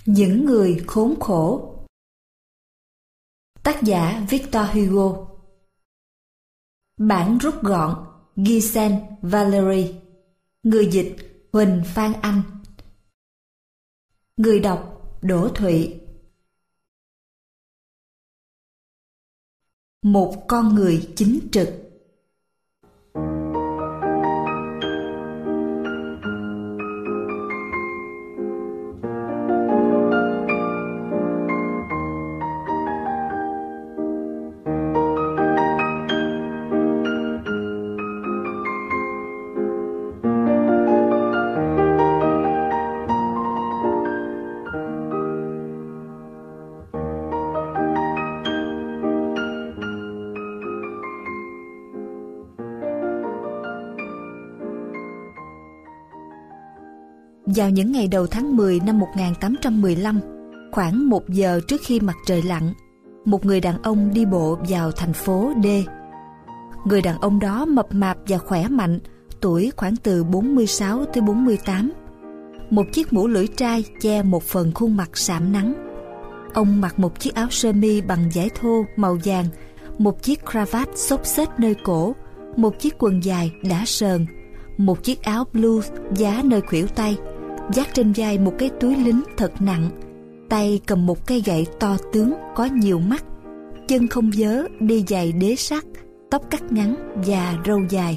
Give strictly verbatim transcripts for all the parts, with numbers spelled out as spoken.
Những người khốn khổ. Tác giả Victor Hugo. Bản rút gọn Gisèle Valery. Người dịch Huỳnh Phan Anh. Người đọc Đỗ Thụy. Một con người chính trực. Vào những ngày đầu tháng mười năm một nghìn tám trăm mười lăm, khoảng một giờ trước khi mặt trời lặn, một người đàn ông đi bộ vào thành phố D. Người đàn ông đó mập mạp và khỏe mạnh, tuổi khoảng từ bốn mươi sáu tới bốn mươi tám. Một chiếc mũ lưỡi trai che một phần khuôn mặt sạm nắng. Ông mặc một chiếc áo sơ mi bằng vải thô màu vàng, một chiếc cravat xốc xếch nơi cổ, một chiếc quần dài đã sờn, một chiếc áo blue vá nơi khuỷu tay, vác trên vai một cái túi lính thật nặng, tay cầm một cây gậy to tướng có nhiều mắt, chân không vớ, đi giày đế sắt, tóc cắt ngắn và râu dài.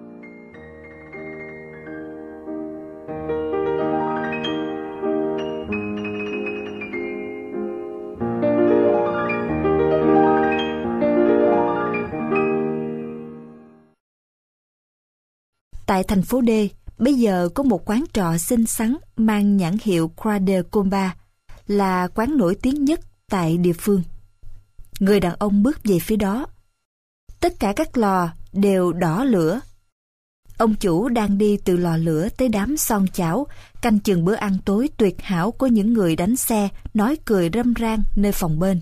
Tại thành phố D, bây giờ có một quán trọ xinh xắn mang nhãn hiệu Croix de Combat, là quán nổi tiếng nhất tại địa phương. Người đàn ông bước về phía đó. Tất cả các lò đều đỏ lửa. Ông chủ đang đi từ lò lửa tới đám son chảo, canh chừng bữa ăn tối tuyệt hảo của những người đánh xe, nói cười râm ran nơi phòng bên.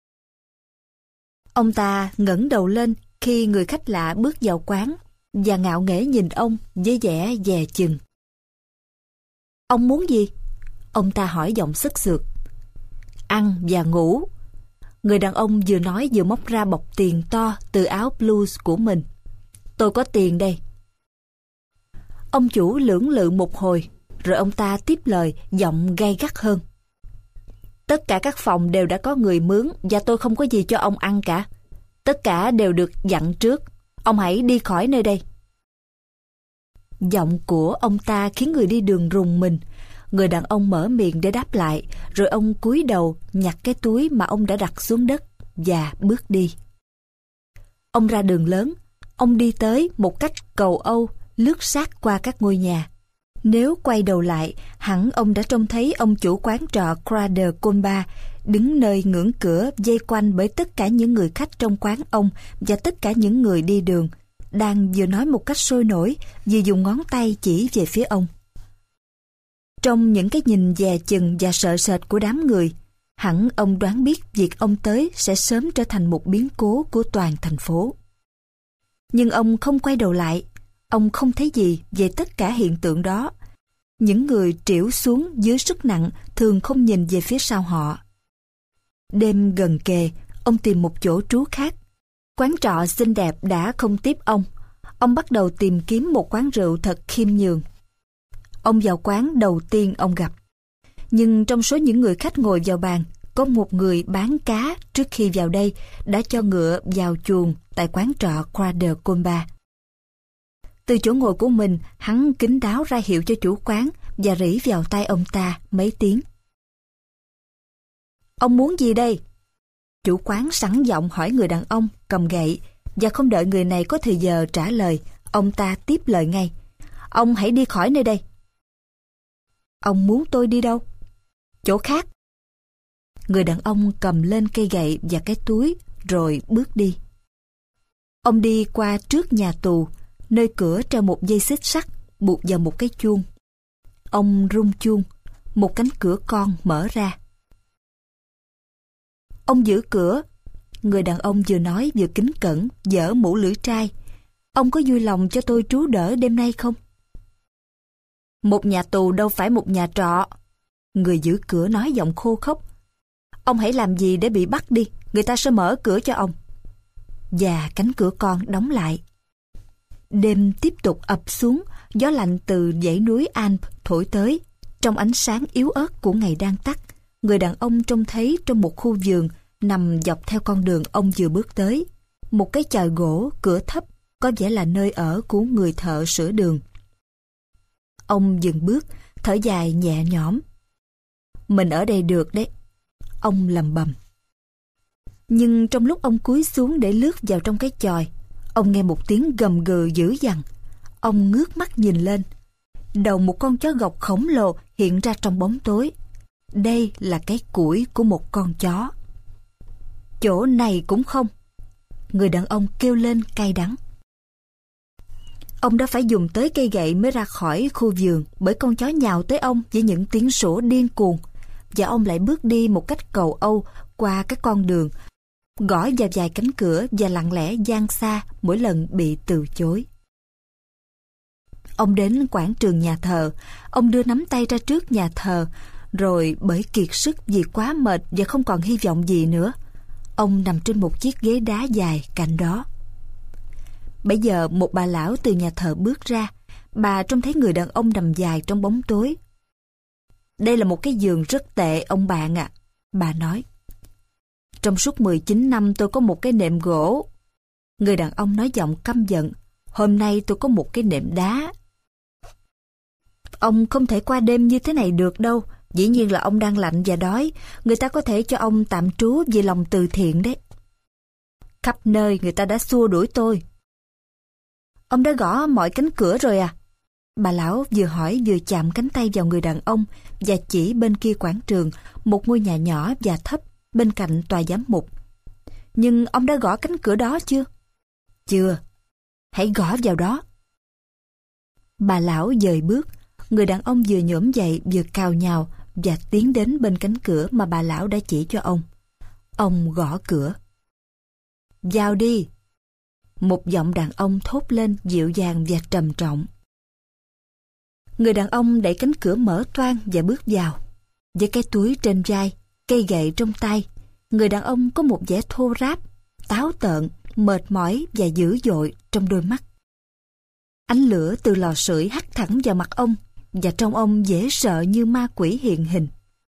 Ông ta ngẩng đầu lên khi người khách lạ bước vào quán và ngạo nghễ nhìn ông với vẻ dè chừng. Ông muốn gì? Ông ta hỏi giọng sức sượt. Ăn và ngủ. Người đàn ông vừa nói vừa móc ra bọc tiền to từ áo blues của mình. Tôi có tiền đây. Ông chủ lưỡng lự một hồi, rồi ông ta tiếp lời giọng gay gắt hơn. Tất cả các phòng đều đã có người mướn và tôi không có gì cho ông ăn cả. Tất cả đều được dặn trước. Ông hãy đi khỏi nơi đây. Giọng của ông ta khiến người đi đường rùng mình. Người đàn ông mở miệng để đáp lại, rồi ông cúi đầu nhặt cái túi mà ông đã đặt xuống đất và bước đi. Ông ra đường lớn. Ông đi tới một cách cầu Âu, lướt sát qua các ngôi nhà. Nếu quay đầu lại, hẳn ông đã trông thấy ông chủ quán trọ Croix de Combat đứng nơi ngưỡng cửa, vây quanh bởi tất cả những người khách trong quán ông và tất cả những người đi đường, đang vừa nói một cách sôi nổi, vừa dùng ngón tay chỉ về phía ông. Trong những cái nhìn dè chừng và sợ sệt của đám người, hẳn ông đoán biết việc ông tới sẽ sớm trở thành một biến cố của toàn thành phố. Nhưng ông không quay đầu lại. Ông không thấy gì về tất cả hiện tượng đó. Những người trĩu xuống dưới sức nặng thường không nhìn về phía sau họ. Đêm gần kề, ông tìm một chỗ trú khác. Quán trọ xinh đẹp đã không tiếp ông. Ông bắt đầu tìm kiếm một quán rượu thật khiêm nhường. Ông vào quán đầu tiên ông gặp. Nhưng trong số những người khách ngồi vào bàn, có một người bán cá trước khi vào đây đã cho ngựa vào chuồng tại quán trọ Croix de Combat. Từ chỗ ngồi của mình, hắn kín đáo ra hiệu cho chủ quán và rỉ vào tai ông ta mấy tiếng. Ông muốn gì đây? Chủ quán sẵn giọng hỏi người đàn ông cầm gậy, và không đợi người này có thời giờ trả lời, ông ta tiếp lời ngay. Ông hãy đi khỏi nơi đây. Ông muốn tôi đi đâu? Chỗ khác. Người đàn ông cầm lên cây gậy và cái túi, rồi bước đi. Ông đi qua trước nhà tù, nơi cửa treo một dây xích sắt buộc vào một cái chuông. Ông rung chuông, một cánh cửa con mở ra. Ông giữ cửa. Người đàn ông vừa nói vừa kính cẩn, giở mũ lưỡi trai. Ông có vui lòng cho tôi trú đỡ đêm nay không? Một nhà tù đâu phải một nhà trọ. Người giữ cửa nói giọng khô khốc. Ông hãy làm gì để bị bắt đi, người ta sẽ mở cửa cho ông. Và cánh cửa con đóng lại. Đêm tiếp tục ập xuống, gió lạnh từ dãy núi Alps thổi tới. Trong ánh sáng yếu ớt của ngày đang tắt, người đàn ông trông thấy trong một khu vườn nằm dọc theo con đường ông vừa bước tới. Một cái chòi gỗ, cửa thấp, có vẻ là nơi ở của người thợ sửa đường. Ông dừng bước, thở dài nhẹ nhõm. Mình ở đây được đấy, ông lầm bầm. Nhưng trong lúc ông cúi xuống để lướt vào trong cái chòi, ông nghe một tiếng gầm gừ dữ dằn. Ông ngước mắt nhìn lên. Đầu một con chó gộc khổng lồ hiện ra trong bóng tối. Đây là cái củi của một con chó. Chỗ này cũng không. Người đàn ông kêu lên cay đắng. Ông đã phải dùng tới cây gậy mới ra khỏi khu vườn, bởi con chó nhào tới ông với những tiếng sủa điên cuồng. Và ông lại bước đi một cách cầu âu qua các con đường, gõ vào vài cánh cửa và lặng lẽ gian xa mỗi lần bị từ chối. Ông đến quảng trường nhà thờ. Ông đưa nắm tay ra trước nhà thờ, rồi bởi kiệt sức vì quá mệt và không còn hy vọng gì nữa, ông nằm trên một chiếc ghế đá dài cạnh đó. Bấy giờ một bà lão từ nhà thờ bước ra. Bà trông thấy người đàn ông nằm dài trong bóng tối. Đây là một cái giường rất tệ ông bạn ạ, à, bà nói. Trong suốt mười chín năm tôi có một cái nệm gỗ. Người đàn ông nói giọng căm giận. Hôm nay tôi có một cái nệm đá. Ông không thể qua đêm như thế này được đâu. Dĩ nhiên là ông đang lạnh và đói. Người ta có thể cho ông tạm trú vì lòng từ thiện đấy. Khắp nơi người ta đã xua đuổi tôi. Ông đã gõ mọi cánh cửa rồi à? Bà lão vừa hỏi vừa chạm cánh tay vào người đàn ông và chỉ bên kia quảng trường, một ngôi nhà nhỏ và thấp bên cạnh tòa giám mục. Nhưng ông đã gõ cánh cửa đó chưa? Chưa. Hãy gõ vào đó. Bà lão dời bước. Người đàn ông vừa nhổm dậy vừa cào nhào và tiến đến bên cánh cửa mà bà lão đã chỉ cho ông. Ông gõ cửa. Vào đi. Một giọng đàn ông thốt lên dịu dàng và trầm trọng. Người đàn ông đẩy cánh cửa mở toang và bước vào. Với cái túi trên vai, cây gậy trong tay, người đàn ông có một vẻ thô ráp, táo tợn, mệt mỏi và dữ dội trong đôi mắt. Ánh lửa từ lò sưởi hắt thẳng vào mặt ông và trông ông dễ sợ như ma quỷ hiện hình.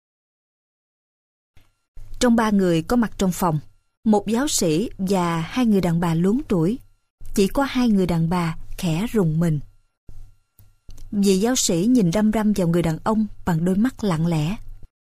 Trong ba người có mặt trong phòng, một giáo sĩ và hai người đàn bà luống tuổi. Chỉ có hai người đàn bà khẽ rùng mình. Vị giáo sĩ nhìn đăm đăm vào người đàn ông bằng đôi mắt lặng lẽ.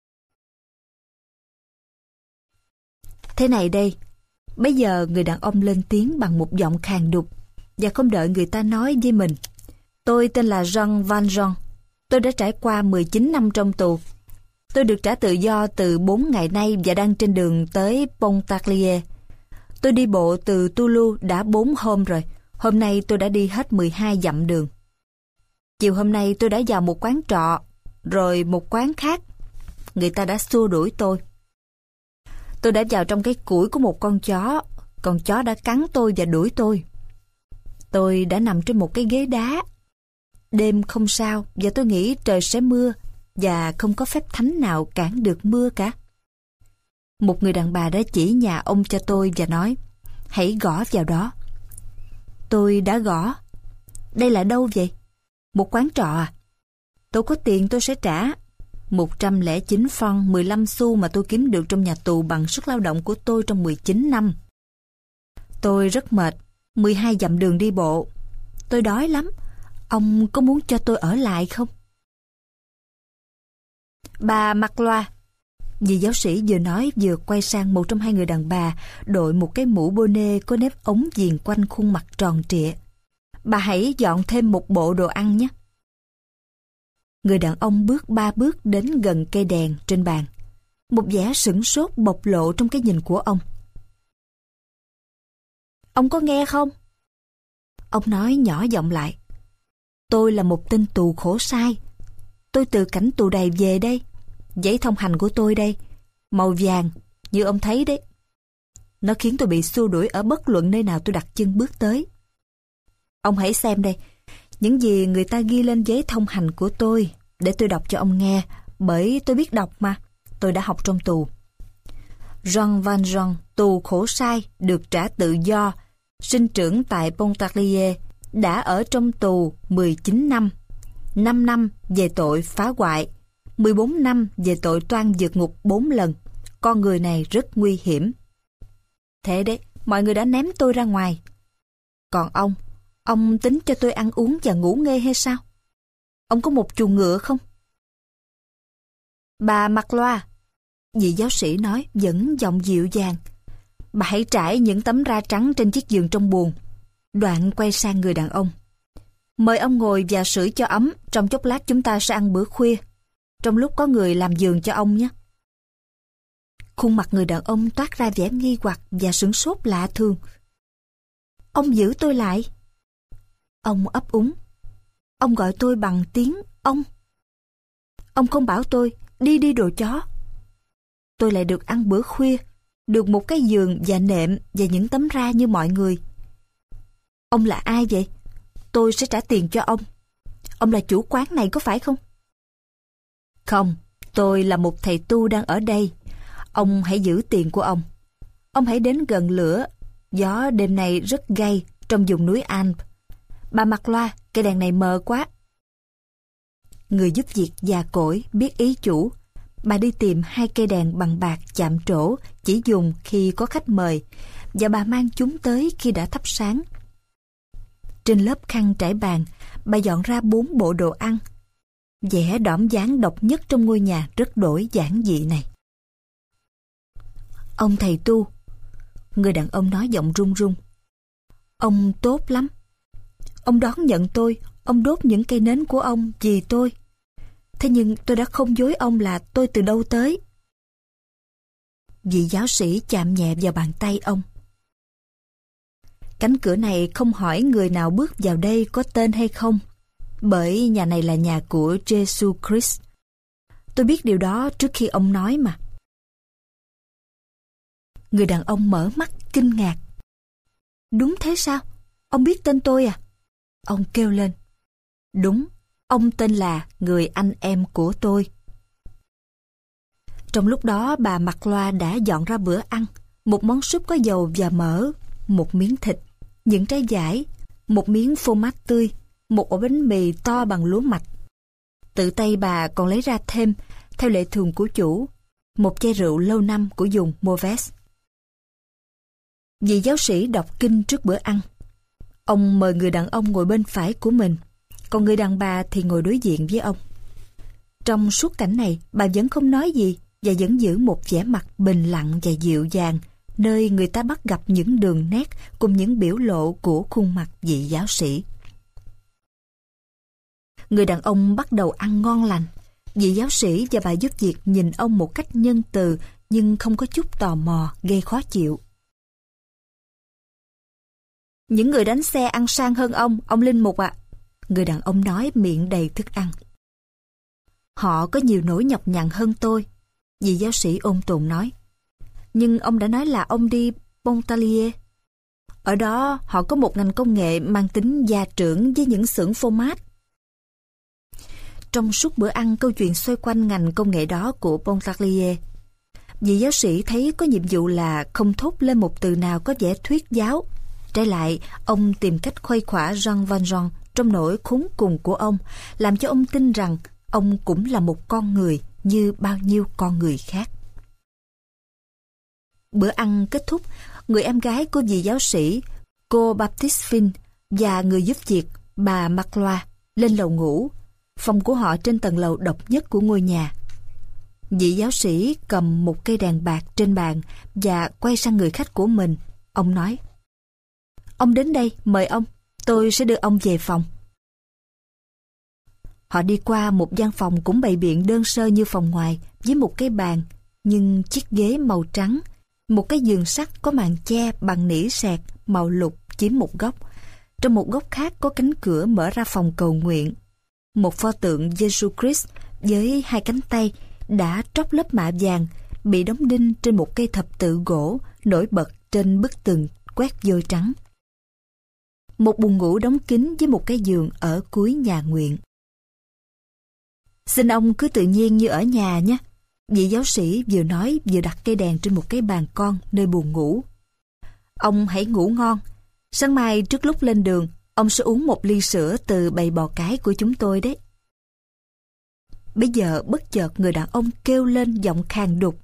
Thế này đây, bây giờ người đàn ông lên tiếng bằng một giọng khàn đục và không đợi người ta nói với mình. Tôi tên là Jean Valjean. Tôi đã trải qua mười chín năm trong tù. Tôi được trả tự do từ bốn ngày nay và đang trên đường tới Pontarlier. Tôi đi bộ từ Toulouse đã bốn hôm rồi. Hôm nay tôi đã đi hết mười hai dặm đường. Chiều hôm nay tôi đã vào một quán trọ, rồi một quán khác. Người ta đã xua đuổi tôi. Tôi đã vào trong cái củi của một con chó. Con chó đã cắn tôi và đuổi tôi. Tôi đã nằm trên một cái ghế đá. Đêm không sao và tôi nghĩ trời sẽ mưa và không có phép thánh nào cản được mưa cả. Một người đàn bà đã chỉ nhà ông cho tôi và nói, hãy gõ vào đó. Tôi đã gõ. Đây là đâu vậy? Một quán trọ à? Tôi có tiền tôi sẽ trả. một trăm lẻ chín franc mười lăm xu mà tôi kiếm được trong nhà tù bằng sức lao động của tôi trong mười chín năm. Tôi rất mệt, mười hai dặm đường đi bộ. Tôi đói lắm. Ông có muốn cho tôi ở lại không? Bà mặc loa. Vị giáo sĩ vừa nói vừa quay sang một trong hai người đàn bà đội một cái mũ bonnet có nếp ống viền quanh khuôn mặt tròn trịa. Bà hãy dọn thêm một bộ đồ ăn nhé. Người đàn ông bước ba bước đến gần cây đèn trên bàn. Một vẻ sửng sốt bộc lộ trong cái nhìn của ông. Ông có nghe không? Ông nói nhỏ giọng lại. Tôi là một tên tù khổ sai. Tôi từ cảnh tù đầy về đây. Giấy thông hành của tôi đây, màu vàng, như ông thấy đấy. Nó khiến tôi bị xua đuổi ở bất luận nơi nào tôi đặt chân bước tới. Ông hãy xem đây, những gì người ta ghi lên giấy thông hành của tôi, để tôi đọc cho ông nghe bởi tôi biết đọc mà. Tôi đã học trong tù. Jean Valjean, tù khổ sai, được trả tự do, sinh trưởng tại Pontarlier, đã ở trong tù mười chín năm, năm năm về tội phá hoại, mười bốn năm về tội toan vượt ngục bốn lần. Con người này rất nguy hiểm. Thế đấy, mọi người đã ném tôi ra ngoài. Còn ông, ông tính cho tôi ăn uống và ngủ nghê hay sao? Ông có một chuồng ngựa không? Bà Magloire, vị giáo sĩ nói vẫn giọng dịu dàng. Bà hãy trải những tấm ra trắng trên chiếc giường trong buồng. Đoạn quay sang người đàn ông. Mời ông ngồi và sưởi cho ấm, trong chốc lát chúng ta sẽ ăn bữa khuya. Trong lúc có người làm giường cho ông nhé. Khuôn mặt người đàn ông toát ra vẻ nghi hoặc và sửng sốt lạ thường. Ông giữ tôi lại. Ông ấp úng. Ông gọi tôi bằng tiếng ông. Ông không bảo tôi đi đi đồ chó. Tôi lại được ăn bữa khuya, được một cái giường và nệm và những tấm ra như mọi người. Ông là ai vậy? Tôi sẽ trả tiền cho ông. Ông là chủ quán này có phải không? Không, tôi là một thầy tu đang ở đây. Ông hãy giữ tiền của ông. Ông hãy đến gần lửa. Gió đêm nay rất gay trong vùng núi Alpes. Bà Magloire, cây đèn này mờ quá. Người giúp việc già cỗi biết ý chủ. Bà đi tìm hai cây đèn bằng bạc chạm trổ chỉ dùng khi có khách mời, và bà mang chúng tới khi đã thắp sáng. Trên lớp khăn trải bàn, bà dọn ra bốn bộ đồ ăn. Vẻ đỏm dáng độc nhất trong ngôi nhà rất đổi giản dị này. Ông thầy tu, người đàn ông nói giọng run run. Ông tốt lắm. Ông đón nhận tôi, ông đốt những cây nến của ông vì tôi. Thế nhưng tôi đã không dối ông là tôi từ đâu tới. Vị giáo sĩ chạm nhẹ vào bàn tay ông. Cánh cửa này không hỏi người nào bước vào đây có tên hay không, bởi nhà này là nhà của Jesus Christ. Tôi biết điều đó trước khi ông nói mà. Người đàn ông mở mắt kinh ngạc. Đúng thế sao? Ông biết tên tôi à? Ông kêu lên. Đúng, ông tên là người anh em của tôi. Trong lúc đó bà Magloire đã dọn ra bữa ăn. Một món súp có dầu và mỡ, một miếng thịt, những trái dải, một miếng phô mát tươi, một ổ bánh mì to bằng lúa mạch. Tự tay bà còn lấy ra thêm, theo lệ thường của chủ, một chai rượu lâu năm của vùng Mourvèdre. Vị giáo sĩ đọc kinh trước bữa ăn. Ông mời người đàn ông ngồi bên phải của mình, còn người đàn bà thì ngồi đối diện với ông. Trong suốt cảnh này, bà vẫn không nói gì và vẫn giữ một vẻ mặt bình lặng và dịu dàng, nơi người ta bắt gặp những đường nét cùng những biểu lộ của khuôn mặt vị giáo sĩ. Người đàn ông bắt đầu ăn ngon lành. Vị giáo sĩ và bà giúp việc nhìn ông một cách nhân từ nhưng không có chút tò mò gây khó chịu. Những người đánh xe ăn sang hơn ông, ông Linh Mục ạ. À. Người đàn ông nói miệng đầy thức ăn. Họ có nhiều nỗi nhọc nhằn hơn tôi, vị giáo sĩ ôn tồn nói. Nhưng ông đã nói là ông đi Pontarlier. Ở đó họ có một ngành công nghệ mang tính gia trưởng với những xưởng phô mát. Trong suốt bữa ăn, câu chuyện xoay quanh ngành công nghệ đó của Pontarlier. Vị giáo sĩ thấy có nhiệm vụ là không thốt lên một từ nào có vẻ thuyết giáo. Trái lại, ông tìm cách khuây khỏa Jean Valjean trong nỗi khốn cùng của ông, làm cho ông tin rằng ông cũng là một con người như bao nhiêu con người khác. Bữa ăn kết thúc, người em gái của vị giáo sĩ, cô Baptiste và người giúp việc, bà Magloire, lên lầu ngủ. Phòng của họ trên tầng lầu độc nhất của ngôi nhà. Vị giáo sĩ cầm một cây đèn bạc trên bàn và quay sang người khách của mình. Ông nói: Ông đến đây, mời ông, tôi sẽ đưa ông về phòng. Họ đi qua một gian phòng cũng bày biện đơn sơ như phòng ngoài, với một cái bàn, nhưng chiếc ghế màu trắng, một cái giường sắt có màn che bằng nỉ sẹt màu lục chiếm một góc. Trong một góc khác có cánh cửa mở ra phòng cầu nguyện. Một pho tượng Jesus Christ với hai cánh tay đã tróc lớp mạ vàng bị đóng đinh trên một cây thập tự gỗ nổi bật trên bức tường quét vôi trắng. Một buồng ngủ đóng kín với một cái giường ở cuối nhà nguyện. Xin ông cứ tự nhiên như ở nhà nhé. Vị giáo sĩ vừa nói vừa đặt cây đèn trên một cái bàn con nơi buồng ngủ. Ông hãy ngủ ngon. Sáng mai trước lúc lên đường, ông sẽ uống một ly sữa từ bầy bò cái của chúng tôi đấy. Bây giờ bất chợt người đàn ông kêu lên giọng khàn đục.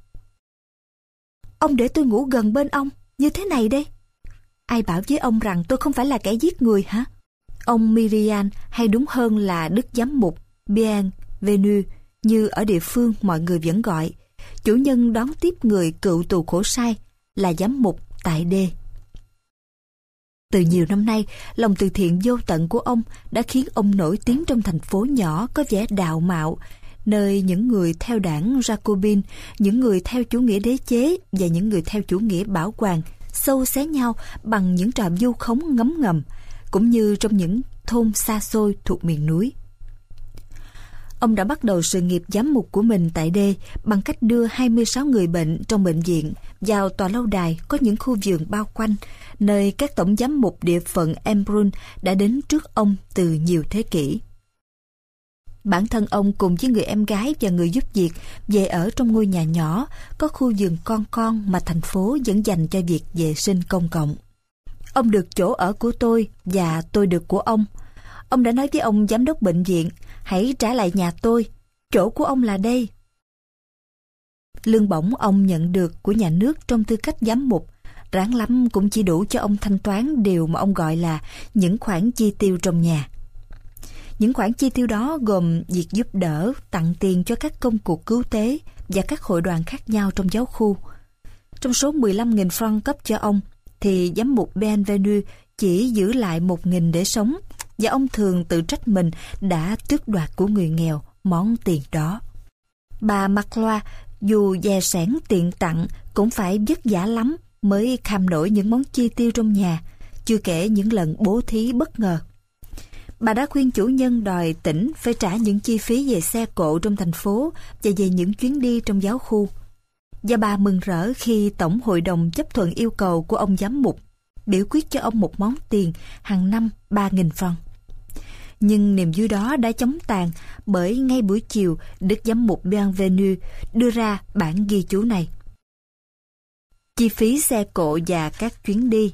Ông để tôi ngủ gần bên ông, như thế này đây. Ai bảo với ông rằng tôi không phải là kẻ giết người hả? Ông Myrian, hay đúng hơn là Đức Giám mục Bienvenu, như ở địa phương mọi người vẫn gọi, chủ nhân đón tiếp người cựu tù khổ sai, là giám mục tại đê. Từ nhiều năm nay, lòng từ thiện vô tận của ông đã khiến ông nổi tiếng trong thành phố nhỏ có vẻ đạo mạo, nơi những người theo đảng Jacobin, những người theo chủ nghĩa đế chế và những người theo chủ nghĩa bảo hoàng xâu xé nhau bằng những trò vu khống ngấm ngầm, cũng như trong những thôn xa xôi thuộc miền núi. Ông đã bắt đầu sự nghiệp giám mục của mình tại đê bằng cách đưa hai mươi sáu người bệnh trong bệnh viện vào tòa lâu đài có những khu vườn bao quanh, nơi các tổng giám mục địa phận Embrun đã đến trước ông từ nhiều thế kỷ. Bản thân ông cùng với người em gái và người giúp việc về ở trong ngôi nhà nhỏ có khu vườn con con mà thành phố vẫn dành cho việc vệ sinh công cộng. Ông được chỗ ở của tôi và tôi được của ông. Ông đã nói với ông giám đốc bệnh viện, hãy trả lại nhà tôi, chỗ của ông là đây. Lương bổng ông nhận được của nhà nước trong tư cách giám mục, ráng lắm cũng chỉ đủ cho ông thanh toán điều mà ông gọi là những khoản chi tiêu trong nhà. Những khoản chi tiêu đó gồm việc giúp đỡ, tặng tiền cho các công cuộc cứu tế và các hội đoàn khác nhau trong giáo khu. Trong số mười lăm nghìn franc cấp cho ông, thì giám mục Bienvenu chỉ giữ lại một nghìn để sống, và ông thường tự trách mình đã tước đoạt của người nghèo món tiền đó. Bà Macloa dù dè sẻn tiền tặng cũng phải vất vả lắm mới kham nổi những món chi tiêu trong nhà, chưa kể những lần bố thí bất ngờ. Bà đã khuyên chủ nhân đòi tỉnh phải trả những chi phí về xe cộ trong thành phố và về những chuyến đi trong giáo khu. Và bà mừng rỡ khi Tổng hội đồng chấp thuận yêu cầu của ông giám mục, biểu quyết cho ông một món tiền hàng năm ba nghìn franc. Nhưng niềm vui đó đã chóng tàn bởi ngay buổi chiều Đức Giám mục Bienvenu đưa ra bản ghi chú này. Chi phí xe cộ và các chuyến đi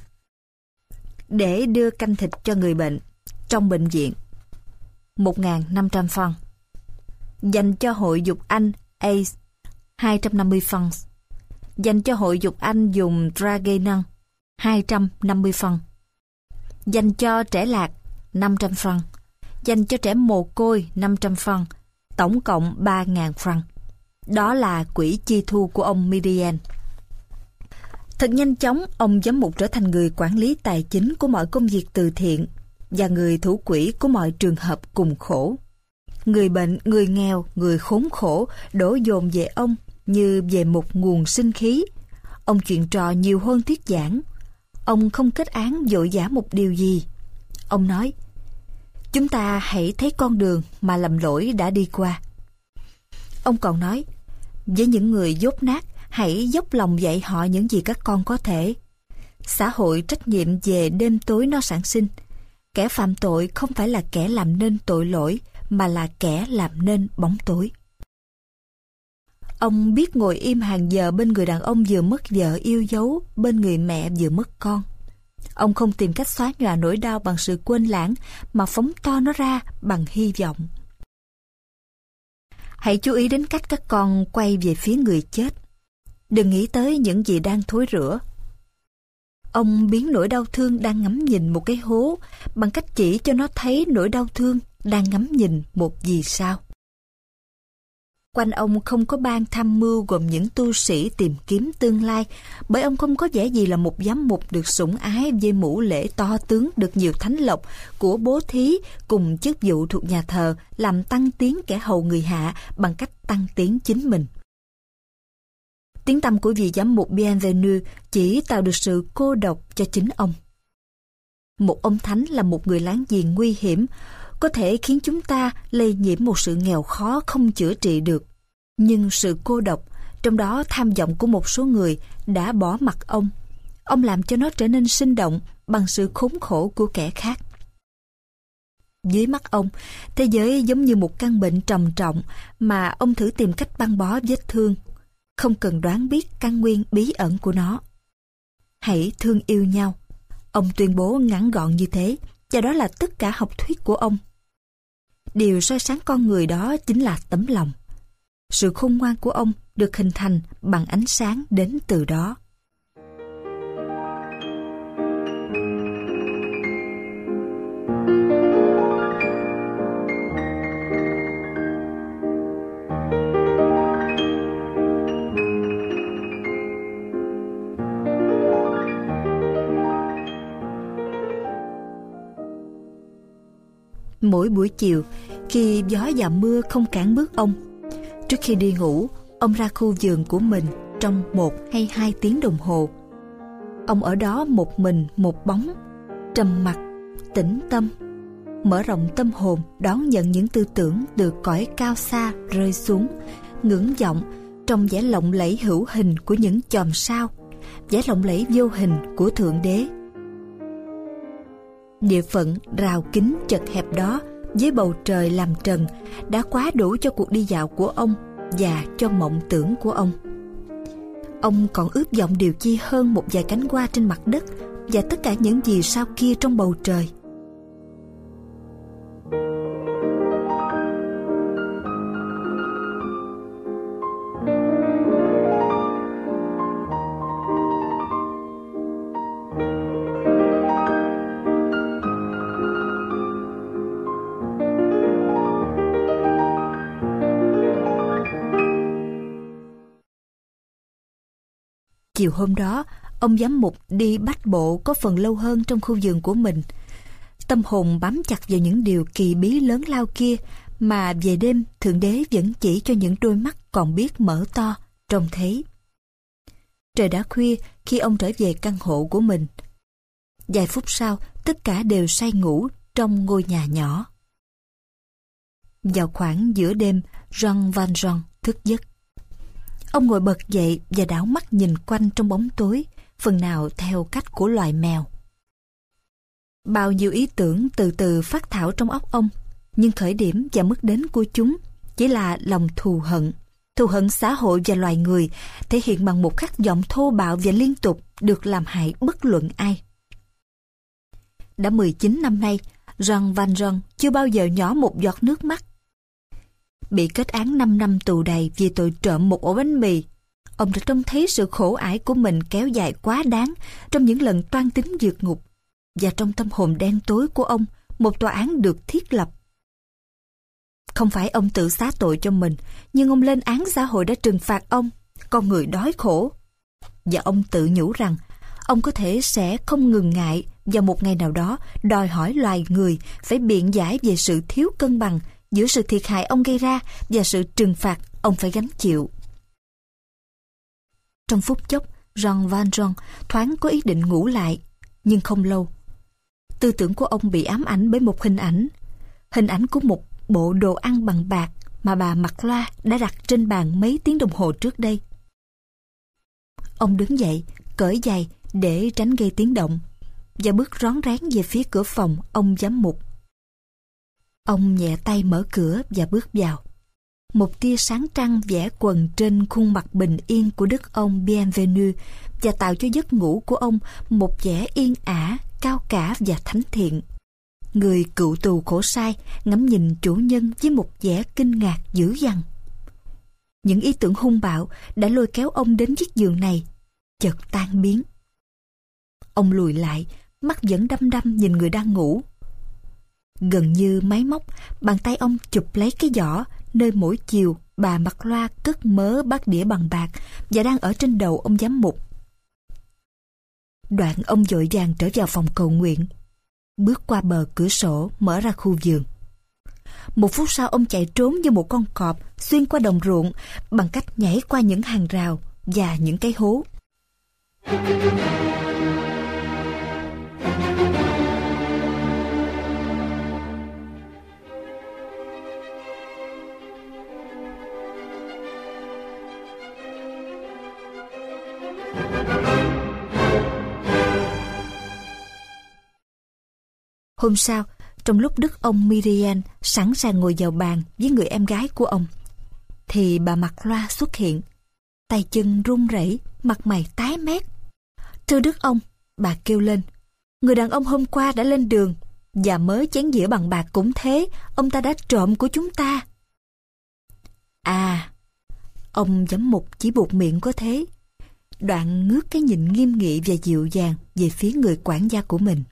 để đưa canh thịt cho người bệnh trong bệnh viện một nghìn năm trăm franc. Dành cho hội dục Anh A C E hai trăm năm mươi franc. Dành cho hội dục Anh dùng Dragenon hai trăm năm mươi franc. Dành cho trẻ lạc năm trăm franc. Dành cho trẻ mồ côi năm trăm franc. Tổng cộng ba nghìn franc. Đó là quỹ chi thu của ông Myrian. Thật nhanh chóng, ông giám mục trở thành người quản lý tài chính của mọi công việc từ thiện và người thủ quỹ của mọi trường hợp cùng khổ. Người bệnh, người nghèo, người khốn khổ đổ dồn về ông như về một nguồn sinh khí. Ông chuyện trò nhiều hơn thuyết giảng. Ông không kết án vội vã một điều gì. Ông nói, chúng ta hãy thấy con đường mà lầm lỗi đã đi qua. Ông còn nói, với những người dốt nát, hãy dốc lòng dạy họ những gì các con có thể. Xã hội trách nhiệm về đêm tối nó sản sinh. Kẻ phạm tội không phải là kẻ làm nên tội lỗi, mà là kẻ làm nên bóng tối. Ông biết ngồi im hàng giờ bên người đàn ông vừa mất vợ yêu dấu, bên người mẹ vừa mất con. Ông không tìm cách xóa nhòa nỗi đau bằng sự quên lãng, mà phóng to nó ra bằng hy vọng. Hãy chú ý đến cách các con quay về phía người chết. Đừng nghĩ tới những gì đang thối rữa. Ông biến nỗi đau thương đang ngắm nhìn một cái hố bằng cách chỉ cho nó thấy nỗi đau thương đang ngắm nhìn một vì sao. Quanh ông không có ban tham mưu gồm những tu sĩ tìm kiếm tương lai, bởi ông không có vẻ gì là một giám mục được sủng ái với mũ lễ to tướng được nhiều thánh lộc của bố thí cùng chức vụ thuộc nhà thờ làm tăng tiến kẻ hầu người hạ bằng cách tăng tiến chính mình. Tiếng tăm của vị giám mục Bienvenu chỉ tạo được sự cô độc cho chính ông. Một ông thánh là một người láng giềng nguy hiểm, có thể khiến chúng ta lây nhiễm một sự nghèo khó không chữa trị được. Nhưng sự cô độc, trong đó tham vọng của một số người, đã bỏ mặc ông. Ông làm cho nó trở nên sinh động bằng sự khốn khổ của kẻ khác. Dưới mắt ông, thế giới giống như một căn bệnh trầm trọng mà ông thử tìm cách băng bó vết thương, không cần đoán biết căn nguyên bí ẩn của nó. Hãy thương yêu nhau. Ông tuyên bố ngắn gọn như thế, và đó là tất cả học thuyết của ông. Điều soi sáng con người đó chính là tấm lòng. Sự khôn ngoan của ông được hình thành bằng ánh sáng đến từ đó. Mỗi buổi chiều, khi gió và mưa không cản bước ông, trước khi đi ngủ, ông ra khu vườn của mình trong một hay hai tiếng đồng hồ. Ông ở đó một mình một bóng, trầm mặc, tĩnh tâm, mở rộng tâm hồn đón nhận những tư tưởng từ cõi cao xa rơi xuống, ngưỡng vọng trong vẻ lộng lẫy hữu hình của những chòm sao, vẻ lộng lẫy vô hình của Thượng Đế. Địa phận rào kính chật hẹp đó với bầu trời làm trần đã quá đủ cho cuộc đi dạo của ông và cho mộng tưởng của ông. Ông còn ước vọng điều chi hơn một vài cánh hoa trên mặt đất và tất cả những vì sao kia trong bầu trời. Chiều hôm đó, ông giám mục đi bách bộ có phần lâu hơn trong khu vườn của mình. Tâm hồn bám chặt vào những điều kỳ bí lớn lao kia mà về đêm Thượng Đế vẫn chỉ cho những đôi mắt còn biết mở to, trông thấy. Trời đã khuya khi ông trở về căn hộ của mình. Vài phút sau, tất cả đều say ngủ trong ngôi nhà nhỏ. Vào khoảng giữa đêm, Jean Valjean thức giấc. Ông ngồi bật dậy và đảo mắt nhìn quanh trong bóng tối, phần nào theo cách của loài mèo. Bao nhiêu ý tưởng từ từ phát thảo trong óc ông, nhưng khởi điểm và mức đến của chúng chỉ là lòng thù hận, thù hận xã hội và loài người, thể hiện bằng một khát vọng thô bạo và liên tục được làm hại bất luận ai. Đã mười chín năm nay, Jean Valjean chưa bao giờ nhỏ một giọt nước mắt. Bị kết án năm năm tù đầy vì tội trộm một ổ bánh mì, ông đã trông thấy sự khổ ải của mình kéo dài quá đáng trong những lần toan tính vượt ngục, và trong tâm hồn đen tối của ông, một tòa án được thiết lập. Không phải ông tự xá tội cho mình, nhưng ông lên án xã hội đã trừng phạt ông, con người đói khổ. Và ông tự nhủ rằng, ông có thể sẽ không ngừng ngại vào một ngày nào đó đòi hỏi loài người phải biện giải về sự thiếu cân bằng giữa sự thiệt hại ông gây ra và sự trừng phạt ông phải gánh chịu. Trong phút chốc, Jean Valjean thoáng có ý định ngủ lại, nhưng không lâu. Tư tưởng của ông bị ám ảnh bởi một hình ảnh, hình ảnh của một bộ đồ ăn bằng bạc mà bà Mặc Loa đã đặt trên bàn mấy tiếng đồng hồ trước đây. Ông đứng dậy, cởi giày để tránh gây tiếng động, và bước rón rén về phía cửa phòng ông giám mục. Ông nhẹ tay mở cửa và bước vào. Một tia sáng trăng vẽ quần trên khuôn mặt bình yên của đức ông Bienvenu và tạo cho giấc ngủ của ông một vẻ yên ả, cao cả và thánh thiện. Người cựu tù khổ sai ngắm nhìn chủ nhân với một vẻ kinh ngạc dữ dằn. Những ý tưởng hung bạo đã lôi kéo ông đến chiếc giường này chợt tan biến. Ông lùi lại, mắt vẫn đăm đăm nhìn người đang ngủ. Gần như máy móc, bàn tay ông chụp lấy cái giỏ nơi mỗi chiều bà Mặc Loa cất mớ bát đĩa bằng bạc và đang ở trên đầu ông giám mục. Đoạn ông vội vàng trở vào phòng cầu nguyện, bước qua bờ cửa sổ mở ra khu vườn. Một phút sau ông chạy trốn như một con cọp xuyên qua đồng ruộng bằng cách nhảy qua những hàng rào và những cái hố. Hôm sau, trong lúc đức ông Myriel sẵn sàng ngồi vào bàn với người em gái của ông, thì bà Mặc Loa xuất hiện, tay chân run rẩy, mặt mày tái mét. Thưa đức ông, bà kêu lên, người đàn ông hôm qua đã lên đường, và mới chén dĩa bằng bạc cũng thế, ông ta đã trộm của chúng ta. À, ông giám mục chỉ buộc miệng có thế, đoạn ngước cái nhìn nghiêm nghị và dịu dàng về phía người quản gia của mình.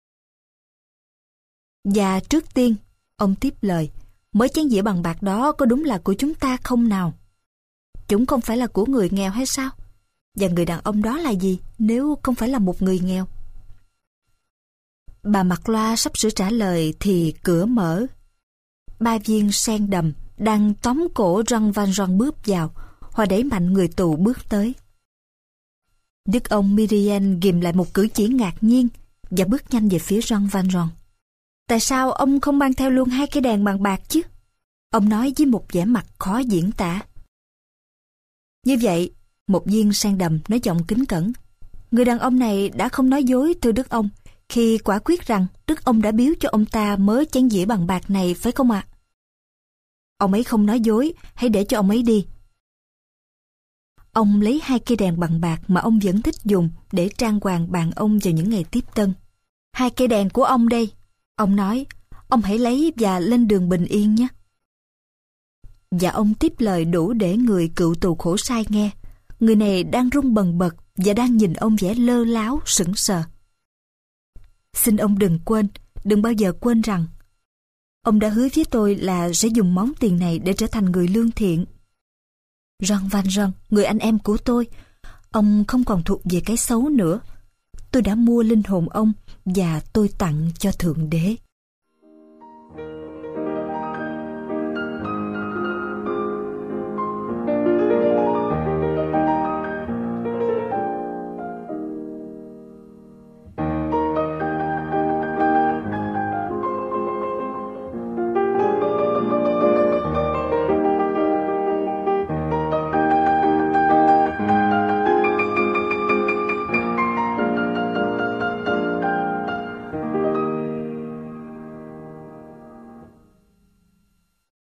Và trước tiên, ông tiếp lời, mới chén dĩa bằng bạc đó có đúng là của chúng ta không nào? Chúng không phải là của người nghèo hay sao? Và người đàn ông đó là gì nếu không phải là một người nghèo? Bà Mặc Loa sắp sửa trả lời thì cửa mở. Ba viên sen đầm đang tóm cổ Jean Valjean bước vào, họ đẩy mạnh người tù bước tới. Đức ông Myriel ghìm lại một cử chỉ ngạc nhiên và bước nhanh về phía Jean Valjean. Tại sao ông không mang theo luôn hai cái đèn bằng bạc chứ? Ông nói với một vẻ mặt khó diễn tả. Như vậy, một viên sen đầm nói giọng kính cẩn. Người đàn ông này đã không nói dối thưa đức ông, khi quả quyết rằng đức ông đã biếu cho ông ta mớ chén dĩa bằng bạc này phải không ạ? À? Ông ấy không nói dối, hãy để cho ông ấy đi. Ông lấy hai cây đèn bằng bạc mà ông vẫn thích dùng để trang hoàng bàn ông vào những ngày tiếp tân. Hai cây đèn của ông đây. Ông nói, ông hãy lấy và lên đường bình yên nhé. Và ông tiếp lời đủ để người cựu tù khổ sai nghe. Người này đang run bần bật và đang nhìn ông vẻ lơ láo, sững sờ. Xin ông đừng quên, đừng bao giờ quên rằng ông đã hứa với tôi là sẽ dùng món tiền này để trở thành người lương thiện. Jean Valjean, người anh em của tôi, ông không còn thuộc về cái xấu nữa. Tôi đã mua linh hồn ông và tôi tặng cho Thượng Đế.